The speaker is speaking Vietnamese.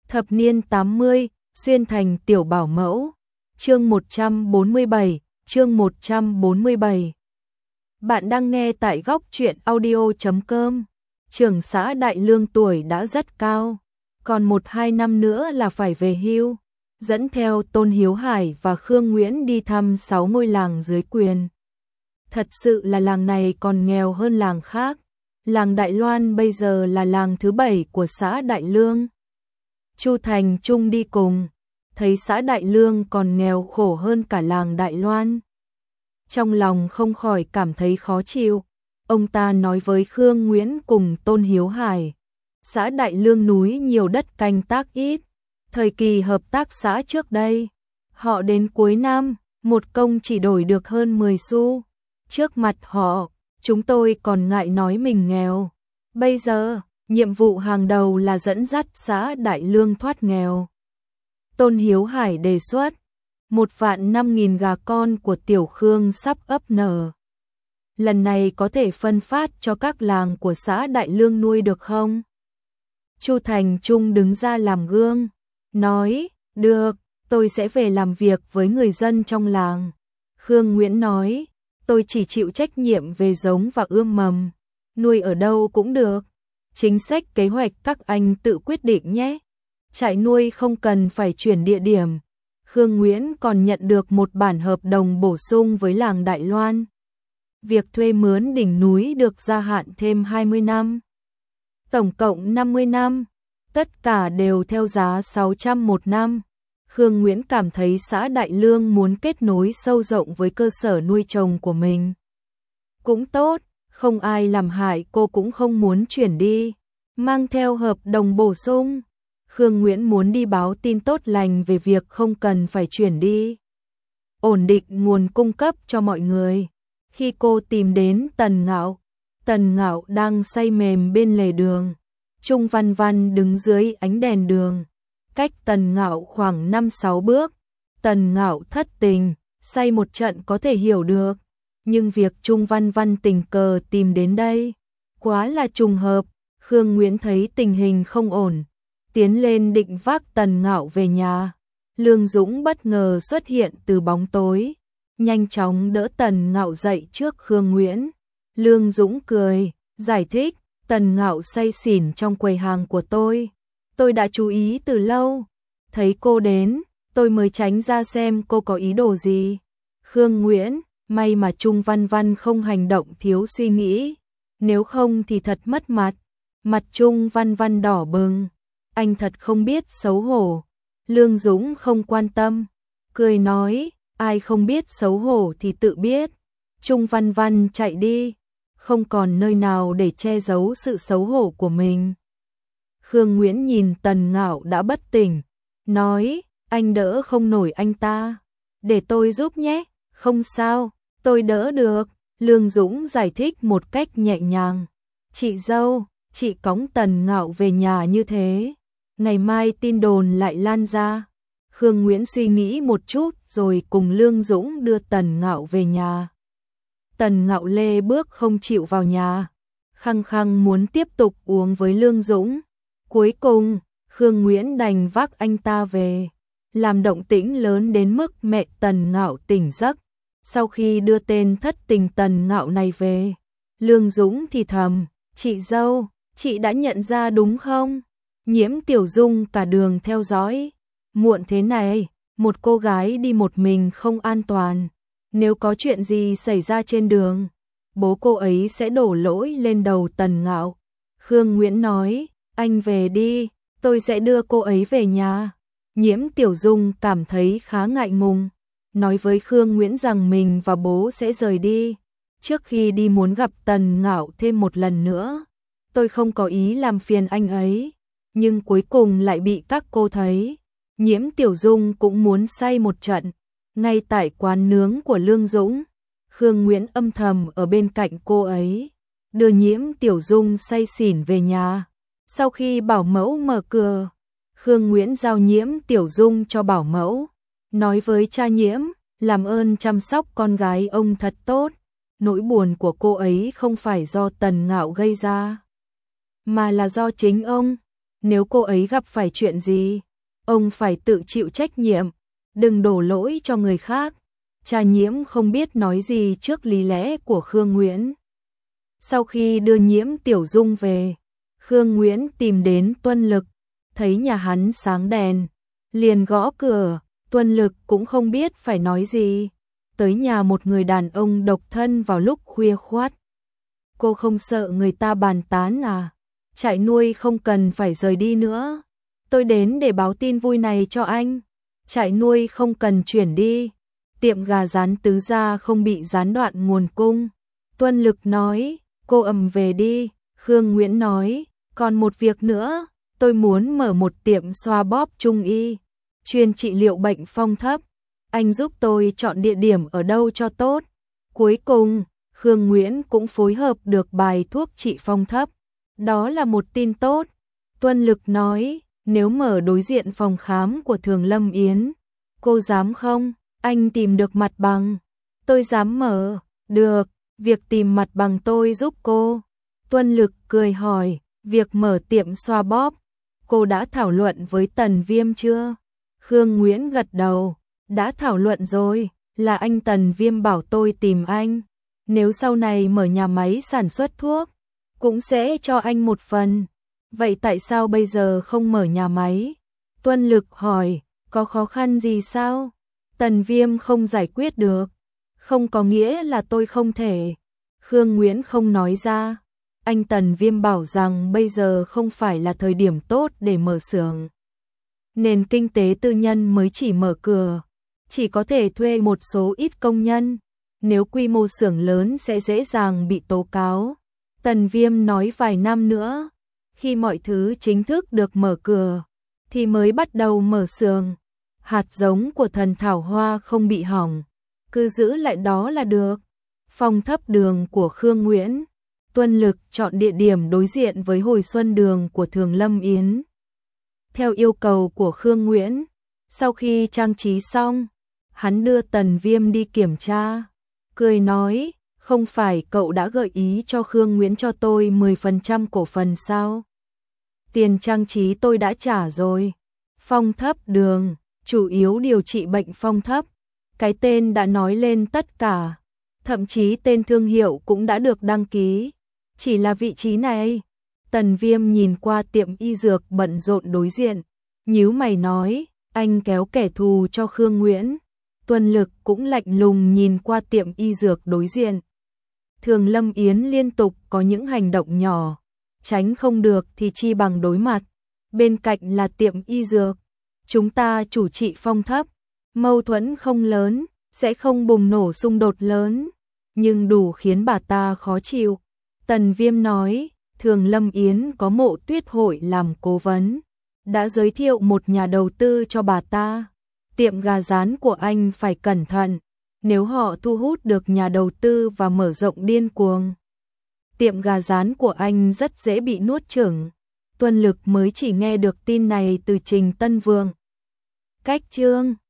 Thập niên 80, xuyên thành tiểu bảo mẫu. Chương 147, chương 147. Bạn đang nghe tại góc truyện audio.com. Trưởng xã Đại Lương tuổi đã rất cao, còn 1-2 năm nữa là phải về hưu. Dẫn theo Tôn Hiếu Hải và Khương Nguyễn đi thăm 6 ngôi làng dưới quyền. Thật sự là làng này còn nghèo hơn làng khác. Làng Đại Loan bây giờ là làng thứ 7 của xã Đại Lương. Chu Thành Trung đi cùng, thấy xã Đại Lương còn nghèo khổ hơn cả làng Đại Loan. Trong lòng không khỏi cảm thấy khó chịu, ông ta nói với Khương Nguyễn cùng Tôn Hiếu Hải. Xã Đại Lương núi nhiều đất canh tác ít, thời kỳ hợp tác xã trước đây, họ đến cuối năm, một công chỉ đổi được hơn 10 xu. Trước mặt họ, chúng tôi còn ngại nói mình nghèo. Bây giờ, nhiệm vụ hàng đầu là dẫn dắt xã Đại Lương thoát nghèo. Tôn Hiếu Hải đề xuất, 1.500.000 gà con của Tiểu Khương sắp ấp nở. Lần này có thể phân phát cho các làng của xã Đại Lương nuôi được không? Chu Thành Trung đứng ra làm gương, nói, được, tôi sẽ về làm việc với người dân trong làng. Khương Nguyễn nói, tôi chỉ chịu trách nhiệm về giống và ươm mầm, nuôi ở đâu cũng được. Chính sách kế hoạch các anh tự quyết định nhé. Trại nuôi không cần phải chuyển địa điểm. Khương Nguyễn còn nhận được một bản hợp đồng bổ sung với làng Đại Loan. Việc thuê mướn đỉnh núi được gia hạn thêm 20 năm. Tổng cộng 50 năm. Tất cả đều theo giá 600 một năm. Khương Nguyễn cảm thấy xã Đại Lương muốn kết nối sâu rộng với cơ sở nuôi trồng của mình. Cũng tốt, không ai làm hại cô cũng không muốn chuyển đi. Mang theo hợp đồng bổ sung, Khương Nguyễn muốn đi báo tin tốt lành về việc không cần phải chuyển đi. Ổn định nguồn cung cấp cho mọi người. Khi cô tìm đến Tần Ngạo đang say mềm bên lề đường. Trung Văn Văn đứng dưới ánh đèn đường, cách Tần Ngạo khoảng 5-6 bước. Tần Ngạo thất tình, say một trận có thể hiểu được, nhưng việc Trung Văn Văn tình cờ tìm đến đây, quá là trùng hợp. Khương Nguyễn thấy tình hình không ổn, tiến lên định vác Tần Ngạo về nhà. Lương Dũng bất ngờ xuất hiện từ bóng tối, nhanh chóng đỡ Tần Ngạo dậy trước Khương Nguyễn. Lương Dũng cười, giải thích, Tần Ngạo say xỉn trong quầy hàng của tôi đã chú ý từ lâu. Thấy cô đến, tôi mới tránh ra xem cô có ý đồ gì. Khương Nguyễn, may mà Trung Văn Văn không hành động thiếu suy nghĩ, nếu không thì thật mất mặt. Mặt Trung Văn Văn đỏ bừng, anh thật không biết xấu hổ. Lương Dũng không quan tâm, cười nói, ai không biết xấu hổ thì tự biết. Trung Văn Văn chạy đi, không còn nơi nào để che giấu sự xấu hổ của mình. Khương Nguyễn nhìn Tần Ngạo đã bất tỉnh, nói, anh đỡ không nổi anh ta, để tôi giúp nhé. Không sao, tôi đỡ được. Lương Dũng giải thích một cách nhẹ nhàng. Chị dâu, chị cõng Tần Ngạo về nhà như thế, ngày mai tin đồn lại lan ra. Khương Nguyễn suy nghĩ một chút rồi cùng Lương Dũng đưa Tần Ngạo về nhà. Tần Ngạo lê bước không chịu vào nhà, khăng khăng muốn tiếp tục uống với Lương Dũng. Cuối cùng, Khương Nguyễn đành vác anh ta về, làm động tĩnh lớn đến mức mẹ Tần Ngạo tỉnh giấc. Sau khi đưa tên thất tình Tần Ngạo này về, Lương Dũng thì thầm, chị dâu, chị đã nhận ra đúng không? Nhiễm Tiểu Dung cả đường theo dõi. Muộn thế này, một cô gái đi một mình không an toàn. Nếu có chuyện gì xảy ra trên đường, bố cô ấy sẽ đổ lỗi lên đầu Tần Ngạo. Khương Nguyễn nói, anh về đi, tôi sẽ đưa cô ấy về nhà. Nhiễm Tiểu Dung cảm thấy khá ngại ngùng, nói với Khương Nguyễn rằng mình và bố sẽ rời đi. Trước khi đi muốn gặp Tần Ngạo thêm một lần nữa. Tôi không có ý làm phiền anh ấy, nhưng cuối cùng lại bị các cô thấy. Nhiễm Tiểu Dung cũng muốn say một trận, ngay tại quán nướng của Lương Dũng. Khương Nguyễn âm thầm ở bên cạnh cô ấy, đưa Nhiễm Tiểu Dung say xỉn về nhà. Sau khi bảo mẫu mở cửa, Khương Nguyễn giao Nhiễm Tiểu Dung cho bảo mẫu, nói với cha Nhiễm, làm ơn chăm sóc con gái ông thật tốt. Nỗi buồn của cô ấy không phải do Tần Ngạo gây ra, mà là do chính ông. nếu cô ấy gặp phải chuyện gì, ông phải tự chịu trách nhiệm, đừng đổ lỗi cho người khác. Trà Nhiễm không biết nói gì trước lý lẽ của Khương Nguyễn. Sau khi đưa Nhiễm Tiểu Dung về, Khương Nguyễn tìm đến Tuân Lực, thấy nhà hắn sáng đèn, liền gõ cửa. Tuân Lực cũng không biết phải nói gì, tới nhà một người đàn ông độc thân vào lúc khuya khoắt. Cô không sợ người ta bàn tán à? Trại nuôi không cần phải rời đi nữa. Tôi đến để báo tin vui này cho anh. Trại nuôi không cần chuyển đi. Tiệm gà rán Tứ Gia không bị gián đoạn nguồn cung. Tuân Lực nói, cô về đi. Khương Nguyễn nói, còn một việc nữa, tôi muốn mở một tiệm xoa bóp trung y, chuyên trị liệu bệnh phong thấp. Anh giúp tôi chọn địa điểm ở đâu cho tốt. Cuối cùng, Khương Nguyễn cũng phối hợp được bài thuốc trị phong thấp. Đó là một tin tốt. Tuân Lực nói, nếu mở đối diện phòng khám của Thường Lâm Yến, cô dám không? Anh tìm được mặt bằng. Tôi dám mở. Được, việc tìm mặt bằng tôi giúp cô. Tuân Lực cười hỏi, việc mở tiệm xoa bóp, cô đã thảo luận với Tần Viêm chưa? Khương Nguyễn gật đầu, đã thảo luận rồi, là anh Tần Viêm bảo tôi tìm anh. Nếu sau này mở nhà máy sản xuất thuốc, cũng sẽ cho anh một phần. Vậy tại sao bây giờ không mở nhà máy? Tuân Lực hỏi, có khó khăn gì sao? Tần Viêm không giải quyết được. Không có nghĩa là tôi không thể. Khương Nguyễn không nói ra. Anh Tần Viêm bảo rằng bây giờ không phải là thời điểm tốt để mở xưởng. Nền kinh tế tư nhân mới chỉ mở cửa, chỉ có thể thuê một số ít công nhân. Nếu quy mô xưởng lớn sẽ dễ dàng bị tố cáo. Tần Viêm nói vài năm nữa, khi mọi thứ chính thức được mở cửa, thì mới bắt đầu mở xưởng. Hạt giống của thần thảo hoa không bị hỏng, cứ giữ lại đó là được. Phong thấp đường của Khương Nguyễn. Tuân Lực chọn địa điểm đối diện với hồi xuân đường của Thường Lâm Yến. Theo yêu cầu của Khương Nguyễn, sau khi trang trí xong, hắn đưa Tần Viêm đi kiểm tra. Cười nói, không phải cậu đã gợi ý cho Khương Nguyễn cho tôi 10% cổ phần sao? Tiền trang trí tôi đã trả rồi. Phong thấp đường, chủ yếu điều trị bệnh phong thấp. Cái tên đã nói lên tất cả. Thậm chí tên thương hiệu cũng đã được đăng ký. Chỉ là vị trí này. Tần Viêm nhìn qua tiệm y dược bận rộn đối diện, nhíu mày nói, anh kéo kẻ thù cho Khương Nguyễn. Tuân Lực cũng lạnh lùng nhìn qua tiệm y dược đối diện. Thường Lâm Yến liên tục có những hành động nhỏ, tránh không được thì chi bằng đối mặt. Bên cạnh là tiệm y dược, chúng ta chủ trị phong thấp, mâu thuẫn không lớn, sẽ không bùng nổ xung đột lớn, nhưng đủ khiến bà ta khó chịu. Tần Viêm nói, Thường Lâm Yến có Mộ Tuyết Hội làm cố vấn, đã giới thiệu một nhà đầu tư cho bà ta. Tiệm gà rán của anh phải cẩn thận, nếu họ thu hút được nhà đầu tư và mở rộng điên cuồng, tiệm gà rán của anh rất dễ bị nuốt chửng. Tuân Lực mới chỉ nghe được tin này từ Trình Tân Vương. Cách chương